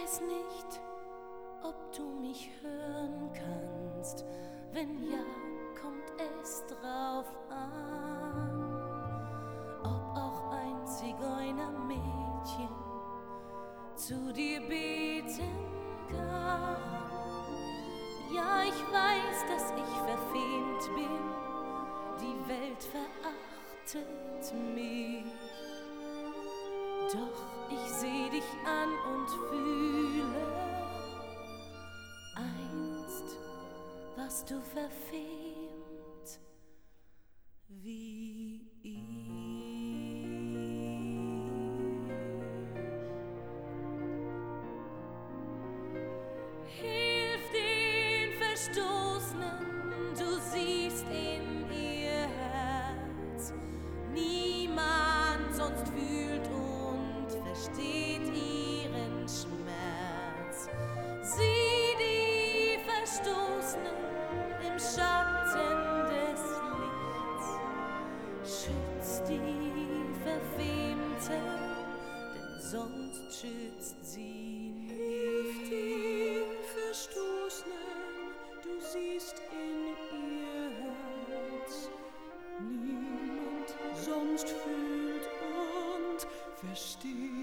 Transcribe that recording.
weiß nicht, ob du mich hören kannst. Wenn ja, kommt es drauf an, ob auch ein Zigeunermädchen zu dir beten kann. Ja, ich weiß, dass ich verfemt bin, die Welt verachtet mich. Doch ich seh dich an und fühle, einst warst du verfemt wie ich. Hilf den Verstoßenen, du siehst in ihr Herz. Niemand sonst fühlt und versteht ihren Schmerz. Sieh die Verstoßenen im Schatten des Lichts. Schütz die Verfemten, denn sonst schützt sie nicht. Hilf den Verstoßenen, du siehst in ihr Herz. Niemand sonst fühlt und versteht